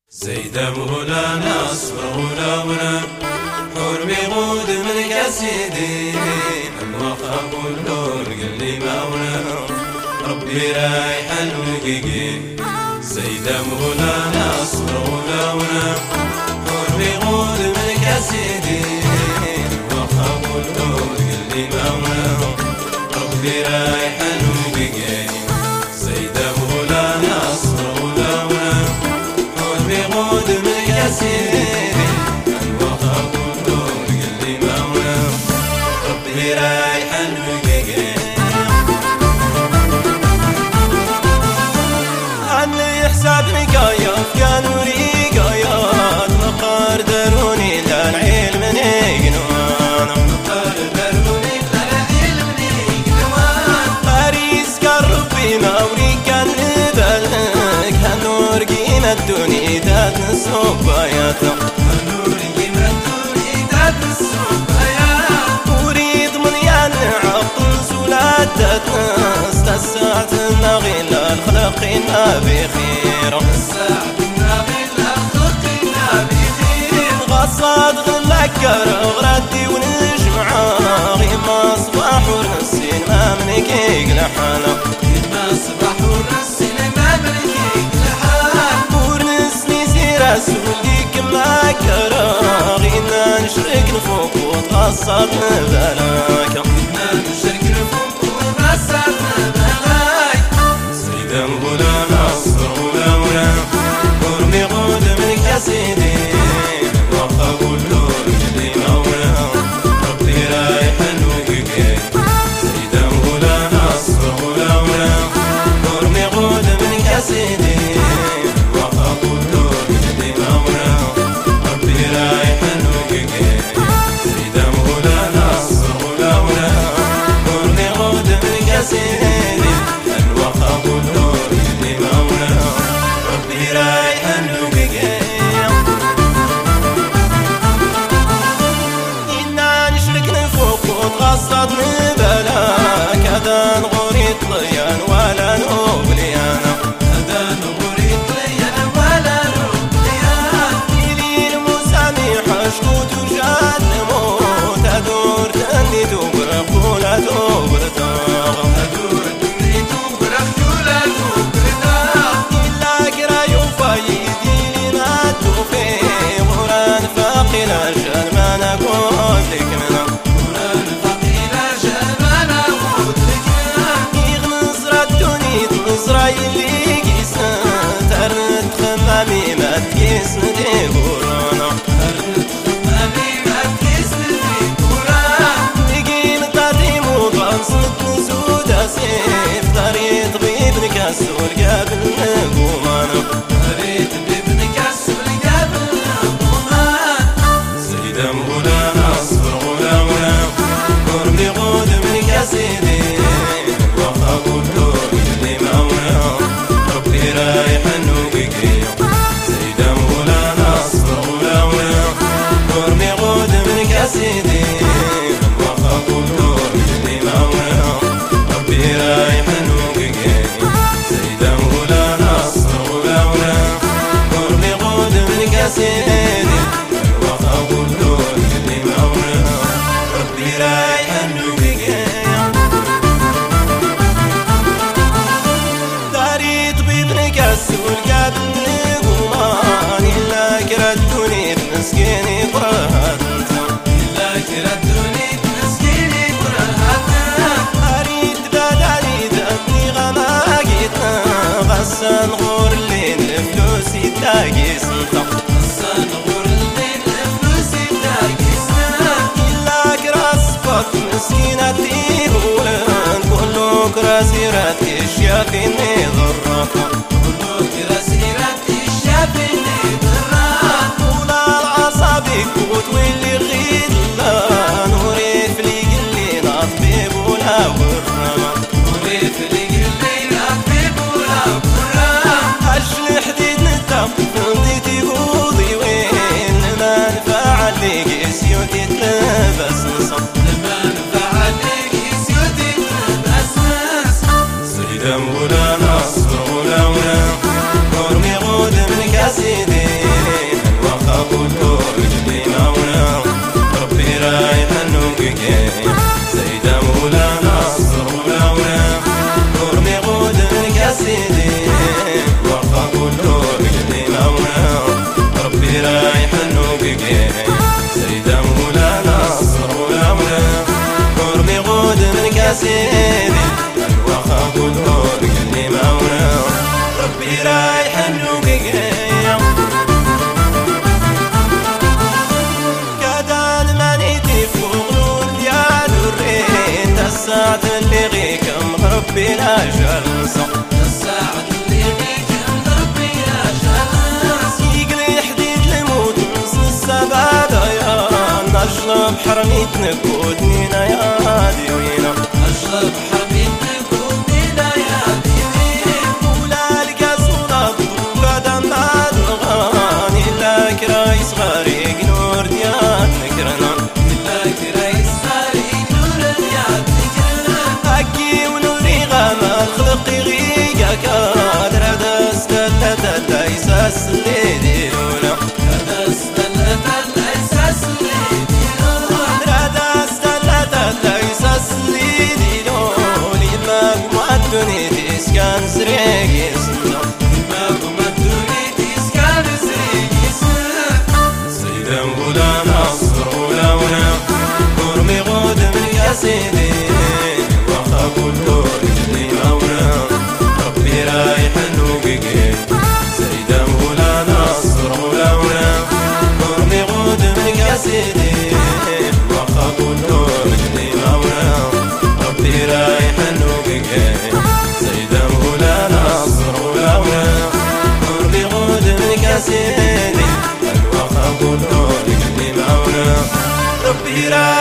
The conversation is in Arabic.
زيد مولانا اصبر غلاونا حرمي غود من كسيدي الوخا والنور قال لي ماونا ربي رايح الوقيقي. زيد مولانا اصبر غلاونا حرمي غود من كسيدي الوخا والنور قال لي ماونا ربي رايح الوقيقي. زيد مولانا اصبر غلاونا غود من كسيري الوخا والنور قال لي ماونا ربي رايح الوقيقي. عني حساب نقايف قالوا لي قايات مقار دروني للعلم نقنوان مقار دروني للعلم نقنوان قريس قال ربي ماوري كان بالك هالنور قيمة الدنيا ذات الصبايات هالنور قيمة الدنيا ذات الصبايات وريد من ينعطل سولات ذات ناس تساعة النغيل الخلقنا بخير تساعة النغيل الخلقنا بخير غصاد غلقر غردي ونجمع غيما صباح ونسين ما منكيق لحاله غيما صباح ونسين ما منكيق لحاله ورنسني سير اسوليك ما كراغينا نشرك نفوق وتغصاد نبلاك غينا نشرك نفوق وتغصاد نبلاك. زيد مولانا اصبر غلاونا ورمي غود من كسيدي الوخا والنور قال لي ماونا ربي رايح الوقيقي. زيد مولانا اصبر غلاونا ورمي غود من كسيدي الوخا والنور قال لي ماونا ربي رايح الوقيقي. زيد مولانا اصبر غلاونا ورمي غود من كسيدي الوخا والنور قال لي ماونا ربي رايح الوقيقي. غصد نبلاك هذا نغوري طليان ولا نوبليانا هذا نغوري طليان ولا نوبليان ليلي المسامح اشكوت وجاد نموت هدور تني تبرق ولا تبرتاغ هدور تني تبرق ولا تبرتاغ إلا كرايو فايدي لي ما توفي غران فاقي الأجل ما نقول لك منه إسرائيلي قيسنا ترنت خمامي ما تقيسن دي بورانا ترنت خمامي ما تقيسن دي بورانا نقين طاري موضان صمت نزود أسيف طريق بابن كسول قابل نقومانا طريق بابن كسول قابل نقومانا. زيد مولانا اصبر غلاونا ورمي غود من كسيدي الوخا والنور قال لي ماونا ربي رايح الوقيقي. زيد مولانا اصبر غلاونا ورمي غود من كسيدي الوخا والنور قال لي ماونا ربي رايح الوقيقي. زيد مولانا اصبر غلاونا ورمي غود من كسيدي الوخا والنور قال لي ماونا ربي رايح الوقيقي. داري طبيب نكسول قابل نقومان إلا كردوني بمسكيني قرهات إلا كردوني بمسكيني قرهات أريد بدالي دمي غماقيتنا غسان غور الليل فلوسي تلاقي سنتا غسان غور الليل فلوسي تلاقي سنتا إلا كراس فط مسكينة تيبولن كله كراسي راتي شافيني ضرك كله كراسي راتي شافيني ضرك ولا العصابي كوت واللي غيد لا نوري فليق اللي نطبيب ولا ورما نوري فليق اللي نطبيب ولا ورما أجل حديد نتاق فنديتي بوضي وين لما نفعل لي قيسيوتي تلبس نصب لما نفعل لي قيسيوتي تلبس نصب. زيد مولانا اصبر غلاونا ورمي غود من كسيدي يا شمسة الساعة اللي بيك عند ربي يا شمسة يقلي حديد الموت نص السبعة ديان أشرب حرميت نكودنينا يا ديوينا أشرب حرميت نكودنينا يا ديوينا ولا القاس ولا الضوء قدم بعد الغاني لك رايس غريق نور ديان نكرنا لك رايس غريق نور ديان نكرنا أكي ونوري غمال خلقي غيقا كادر هذا استلت ليس اللي ديرونا هذا استلت ليس اللي ديرونا هذا استلت ليس اللي ديرونا ما الدنيا تسكن سريق يسنا ما الدنيا تسكن سريق يسنا سيدا ولا نصر ولا ولا قرمي غود من كاسيدي وخا كله رجلي مولا ربي رايح نوققي سيدا ولا نصر ولا ولا قرمي غود من كاسيدي وخا كله رجلي مولا ربي رايح نوققي سيدا ولا نصر ولا ولا قرمي غود من كاسيدي الوخا كله رجلي مولا ربي رايح